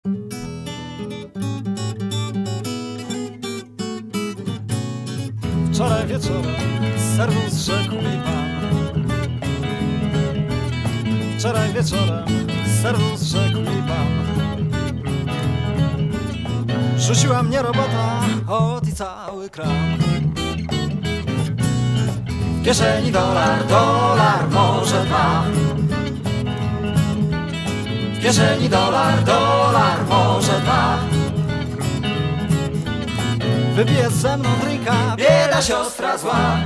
Wczoraj wieczorem serwus rzekł mi pan. Wczoraj wieczorem serwus rzekł mi pan. Rzuciła mnie robota, ot i cały kram. W kieszeni dolar, dolar, może dwa. W kieszeni dolar, dolar, może dwa. Wypije ze mną drinka, bieda siostra zła.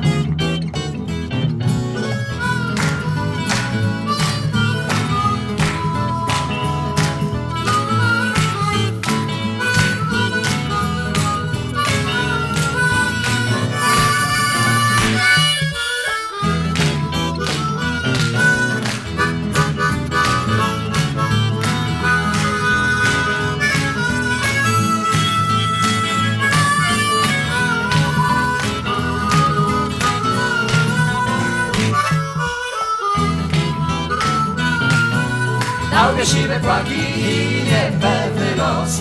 Na łbie siwe kłaki i niepewny los.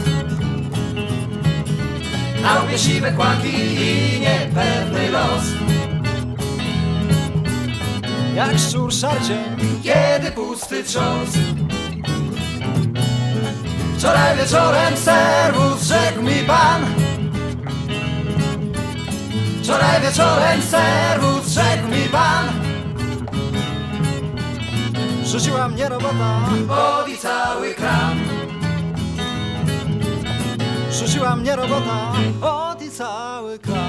Na łbie siwe kłaki i niepewny los. Jak szczur szarcie, kiedy pusty trząs. Wczoraj wieczorem serwus rzekł mi pan. Wczoraj wieczorem serwus rzekł mi pan. Rzuciła mnie robota, ot i cały kram. Rzuciła mnie robota, ot i cały kram.